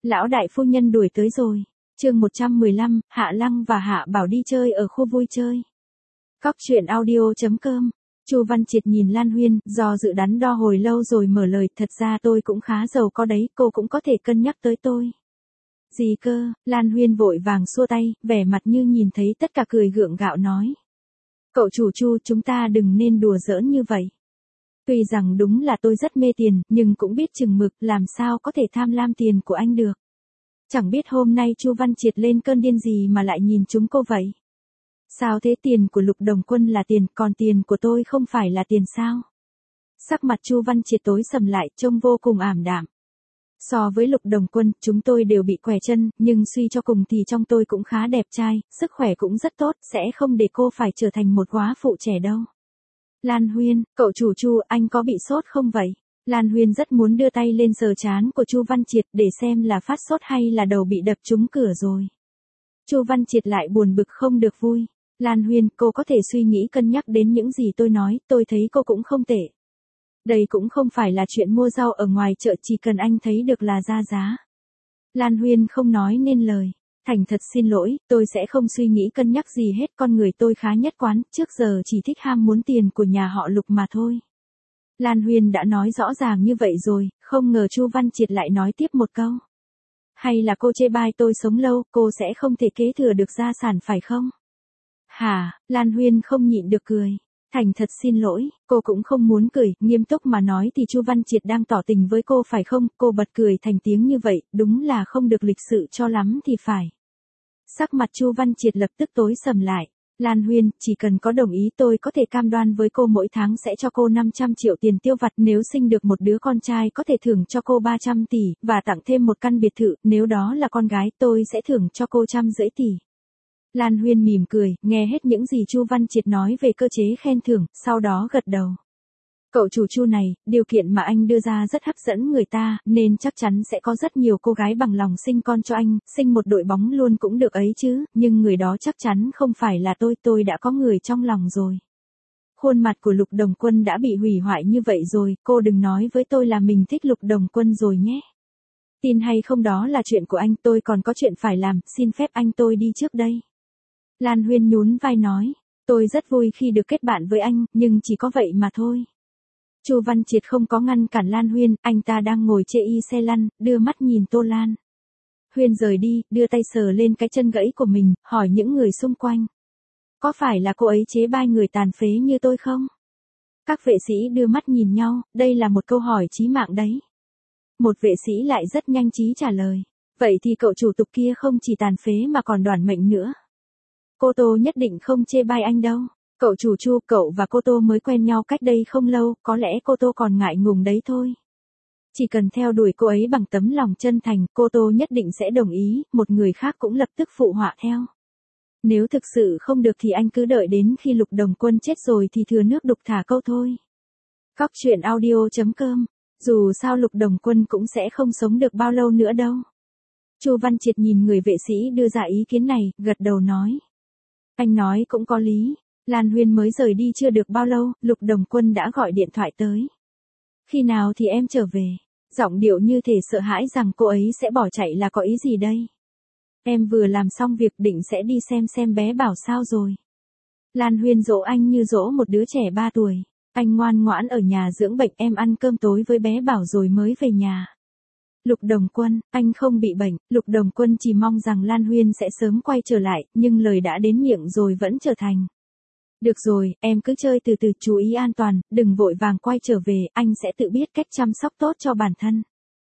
Lão đại phu nhân đuổi tới rồi. Chương 115, Hạ Lăng và Hạ Bảo đi chơi ở khu vui chơi. Cóc truyện audio.com. Chu Văn Triệt nhìn Lan Huyên, do dự đắn đo hồi lâu rồi mở lời, thật ra tôi cũng khá giàu có đấy, cô cũng có thể cân nhắc tới tôi. Gì cơ? Lan Huyên vội vàng xua tay, vẻ mặt như nhìn thấy tất cả cười gượng gạo nói. Cậu chủ Chu, chúng ta đừng nên đùa giỡn như vậy. Tuy rằng đúng là tôi rất mê tiền, nhưng cũng biết chừng mực, làm sao có thể tham lam tiền của anh được. Chẳng biết hôm nay Chu Văn Triệt lên cơn điên gì mà lại nhìn chúng cô vậy. Sao thế, tiền của Lục Đồng Quân là tiền, còn tiền của tôi không phải là tiền sao? Sắc mặt Chu Văn Triệt tối sầm lại, trông vô cùng ảm đạm. So với Lục Đồng Quân, chúng tôi đều bị què chân, nhưng suy cho cùng thì trong tôi cũng khá đẹp trai, sức khỏe cũng rất tốt, sẽ không để cô phải trở thành một góa phụ trẻ đâu. Lan Huyên, cậu chủ Chu, anh có bị sốt không vậy? Lan Huyên rất muốn đưa tay lên sờ trán của Chu Văn Triệt để xem là phát sốt hay là đầu bị đập trúng cửa rồi. Chu Văn Triệt lại buồn bực không được vui. Lan Huyên, cô có thể suy nghĩ cân nhắc đến những gì tôi nói, tôi thấy cô cũng không tệ. Đây cũng không phải là chuyện mua rau ở ngoài chợ, chỉ cần anh thấy được là ra giá. Lan Huyên không nói nên lời. Thành thật xin lỗi, tôi sẽ không suy nghĩ cân nhắc gì hết, con người tôi khá nhất quán, trước giờ chỉ thích ham muốn tiền của nhà họ Lục mà thôi. Lan Huyên đã nói rõ ràng như vậy rồi, không ngờ Chu Văn Triệt lại nói tiếp một câu. Hay là cô chê bai tôi sống lâu, cô sẽ không thể kế thừa được gia sản phải không? Hả? Lan Huyên không nhịn được cười. Thành thật xin lỗi, cô cũng không muốn cười, nghiêm túc mà nói thì Chu Văn Triệt đang tỏ tình với cô phải không? Cô bật cười thành tiếng như vậy, đúng là không được lịch sự cho lắm thì phải. Sắc mặt Chu Văn Triệt lập tức tối sầm lại. Lan Huyên, chỉ cần có đồng ý tôi có thể cam đoan với cô mỗi tháng sẽ cho cô 500 triệu tiền tiêu vặt, nếu sinh được một đứa con trai có thể thưởng cho cô 300 tỷ, và tặng thêm một căn biệt thự, nếu đó là con gái tôi sẽ thưởng cho cô 150 tỷ. Lan Huyên mỉm cười, nghe hết những gì Chu Văn Triệt nói về cơ chế khen thưởng, sau đó gật đầu. Cậu chủ Chu này, điều kiện mà anh đưa ra rất hấp dẫn người ta, nên chắc chắn sẽ có rất nhiều cô gái bằng lòng sinh con cho anh, sinh một đội bóng luôn cũng được ấy chứ, nhưng người đó chắc chắn không phải là tôi đã có người trong lòng rồi. Khuôn mặt của Lục Đồng Quân đã bị hủy hoại như vậy rồi, cô đừng nói với tôi là mình thích Lục Đồng Quân rồi nhé. Tin hay không đó là chuyện của anh, tôi còn có chuyện phải làm, xin phép anh tôi đi trước đây. Lan Huyên nhún vai nói, tôi rất vui khi được kết bạn với anh, nhưng chỉ có vậy mà thôi. Chu Văn Triệt không có ngăn cản Lan Huyên, anh ta đang ngồi chê y xe lăn, đưa mắt nhìn Tô Lan. Huyên rời đi, đưa tay sờ lên cái chân gãy của mình, hỏi những người xung quanh. Có phải là cô ấy chế bai người tàn phế như tôi không? Các vệ sĩ đưa mắt nhìn nhau, đây là một câu hỏi chí mạng đấy. Một vệ sĩ lại rất nhanh trí trả lời. Vậy thì cậu chủ tục kia không chỉ tàn phế mà còn đoản mệnh nữa. Cô Tô nhất định không chê bai anh đâu. Cậu chủ Chu, cậu và cô Tô mới quen nhau cách đây không lâu, có lẽ cô Tô còn ngại ngùng đấy thôi. Chỉ cần theo đuổi cô ấy bằng tấm lòng chân thành, cô Tô nhất định sẽ đồng ý, một người khác cũng lập tức phụ họa theo. Nếu thực sự không được thì anh cứ đợi đến khi Lục Đồng Quân chết rồi thì thừa nước đục thả câu thôi. Cóc truyện audio.com. Dù sao Lục Đồng Quân cũng sẽ không sống được bao lâu nữa đâu. Chu Văn Triệt nhìn người vệ sĩ đưa ra ý kiến này, gật đầu nói. Anh nói cũng có lý. Lan Huyên mới rời đi chưa được bao lâu, Lục Đồng Quân đã gọi điện thoại tới. Khi nào thì em trở về? Giọng điệu như thể sợ hãi rằng cô ấy sẽ bỏ chạy là có ý gì đây? Em vừa làm xong việc định sẽ đi xem bé Bảo sao rồi. Lan Huyên dỗ anh như dỗ một đứa trẻ 3 tuổi. Anh ngoan ngoãn ở nhà dưỡng bệnh, em ăn cơm tối với bé Bảo rồi mới về nhà. Lục Đồng Quân, anh không bị bệnh. Lục Đồng Quân chỉ mong rằng Lan Huyên sẽ sớm quay trở lại, nhưng lời đã đến miệng rồi vẫn trở thành. Được rồi, em cứ chơi từ từ, chú ý an toàn, đừng vội vàng quay trở về, anh sẽ tự biết cách chăm sóc tốt cho bản thân.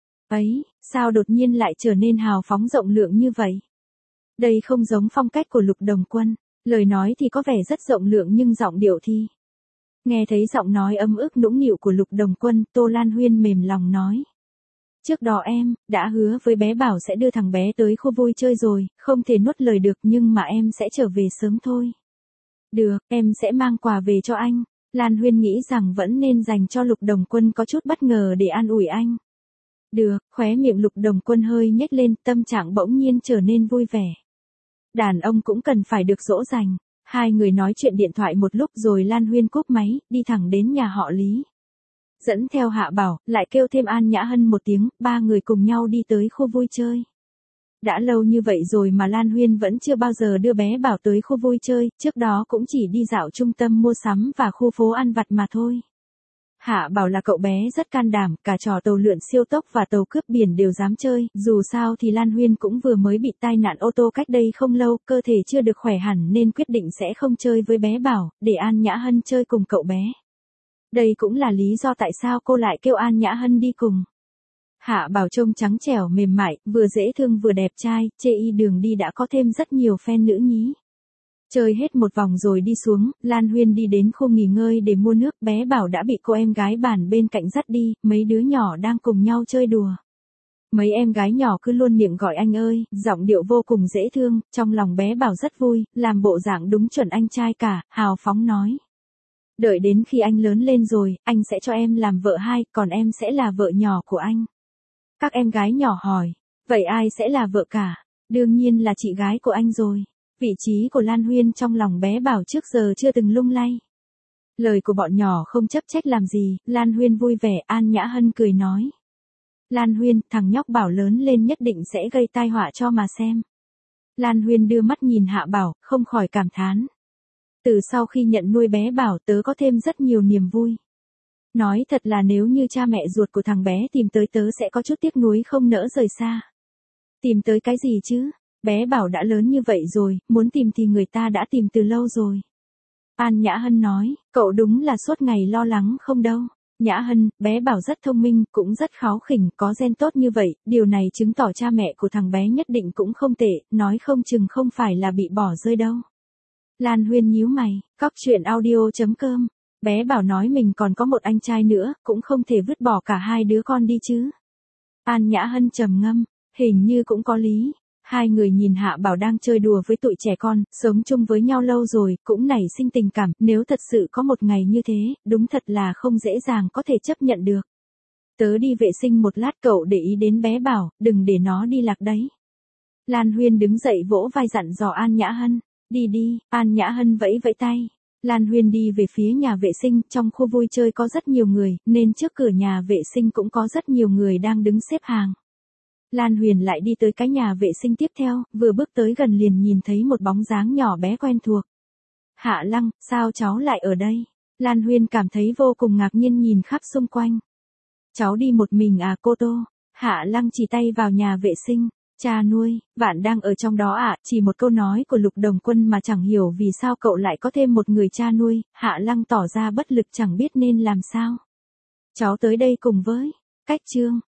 Ấy, sao đột nhiên lại trở nên hào phóng rộng lượng như vậy? Đây không giống phong cách của Lục Đồng Quân, lời nói thì có vẻ rất rộng lượng nhưng giọng điệu thì... Nghe thấy giọng nói ấm ức nũng nịu của Lục Đồng Quân, Tô Lan Huyên mềm lòng nói. Trước đó em đã hứa với bé Bảo sẽ đưa thằng bé tới khu vui chơi rồi, không thể nuốt lời được, nhưng mà em sẽ trở về sớm thôi. Được, em sẽ mang quà về cho anh. Lan Huyên nghĩ rằng vẫn nên dành cho Lục Đồng Quân có chút bất ngờ để an ủi anh. Được, khóe miệng Lục Đồng Quân hơi nhếch lên, tâm trạng bỗng nhiên trở nên vui vẻ. Đàn ông cũng cần phải được dỗ dành. Hai người nói chuyện điện thoại một lúc rồi Lan Huyên cúp máy, đi thẳng đến nhà họ Lý. Dẫn theo Hạ Bảo, lại kêu thêm An Nhã Hân một tiếng, ba người cùng nhau đi tới khu vui chơi. Đã lâu như vậy rồi mà Lan Huyên vẫn chưa bao giờ đưa bé Bảo tới khu vui chơi, trước đó cũng chỉ đi dạo trung tâm mua sắm và khu phố ăn vặt mà thôi. Hạ Bảo là cậu bé rất can đảm, cả trò tàu lượn siêu tốc và tàu cướp biển đều dám chơi, dù sao thì Lan Huyên cũng vừa mới bị tai nạn ô tô cách đây không lâu, cơ thể chưa được khỏe hẳn nên quyết định sẽ không chơi với bé Bảo, để An Nhã Hân chơi cùng cậu bé. Đây cũng là lý do tại sao cô lại kêu An Nhã Hân đi cùng. Hạ Bảo trông trắng trẻo mềm mại, vừa dễ thương vừa đẹp trai, chê y đường đi đã có thêm rất nhiều fan nữ nhí. Chơi hết một vòng rồi đi xuống, Lan Huyên đi đến khu nghỉ ngơi để mua nước, bé Bảo đã bị cô em gái bàn bên cạnh dắt đi, mấy đứa nhỏ đang cùng nhau chơi đùa. Mấy em gái nhỏ cứ luôn miệng gọi anh ơi, giọng điệu vô cùng dễ thương, trong lòng bé Bảo rất vui, làm bộ dạng đúng chuẩn anh trai cả, hào phóng nói. Đợi đến khi anh lớn lên rồi, anh sẽ cho em làm vợ hai, còn em sẽ là vợ nhỏ của anh. Các em gái nhỏ hỏi, vậy ai sẽ là vợ cả? Đương nhiên là chị gái của anh rồi. Vị trí của Lan Huyên trong lòng bé Bảo trước giờ chưa từng lung lay. Lời của bọn nhỏ không chấp trách làm gì, Lan Huyên vui vẻ, An Nhã Hân cười nói. Lan Huyên, thằng nhóc Bảo lớn lên nhất định sẽ gây tai họa cho mà xem. Lan Huyên đưa mắt nhìn Hạ Bảo, không khỏi cảm thán. Từ sau khi nhận nuôi bé Bảo tớ có thêm rất nhiều niềm vui. Nói thật là nếu như cha mẹ ruột của thằng bé tìm tới tớ sẽ có chút tiếc nuối không nỡ rời xa. Tìm tới cái gì chứ? Bé Bảo đã lớn như vậy rồi, muốn tìm thì người ta đã tìm từ lâu rồi. An Nhã Hân nói, cậu đúng là suốt ngày lo lắng không đâu. Nhã Hân, bé Bảo rất thông minh, cũng rất kháu khỉnh, có gen tốt như vậy, điều này chứng tỏ cha mẹ của thằng bé nhất định cũng không tệ, nói không chừng không phải là bị bỏ rơi đâu. Lan Huyên nhíu mày, cóc truyện audio.com. Bé Bảo nói mình còn có một anh trai nữa, cũng không thể vứt bỏ cả hai đứa con đi chứ. An Nhã Hân trầm ngâm, hình như cũng có lý. Hai người nhìn Hạ Bảo đang chơi đùa với tụi trẻ con, sống chung với nhau lâu rồi, cũng nảy sinh tình cảm, nếu thật sự có một ngày như thế, đúng thật là không dễ dàng có thể chấp nhận được. Tớ đi vệ sinh một lát, cậu để ý đến bé Bảo, đừng để nó đi lạc đấy. Lan Huyên đứng dậy vỗ vai dặn dò An Nhã Hân, đi đi, An Nhã Hân vẫy vẫy tay. Lan Huyên đi về phía nhà vệ sinh, trong khu vui chơi có rất nhiều người, nên trước cửa nhà vệ sinh cũng có rất nhiều người đang đứng xếp hàng. Lan Huyền lại đi tới cái nhà vệ sinh tiếp theo, vừa bước tới gần liền nhìn thấy một bóng dáng nhỏ bé quen thuộc. Hạ Lăng, sao cháu lại ở đây? Lan Huyền cảm thấy vô cùng ngạc nhiên nhìn khắp xung quanh. Cháu đi một mình à cô Tô? Hạ Lăng chỉ tay vào nhà vệ sinh. Cha nuôi, Vạn đang ở trong đó à? Chỉ một câu nói của Lục Đồng Quân mà chẳng hiểu vì sao cậu lại có thêm một người cha nuôi. Hạ Lăng tỏ ra bất lực chẳng biết nên làm sao. Cháu tới đây cùng với. Cách chương.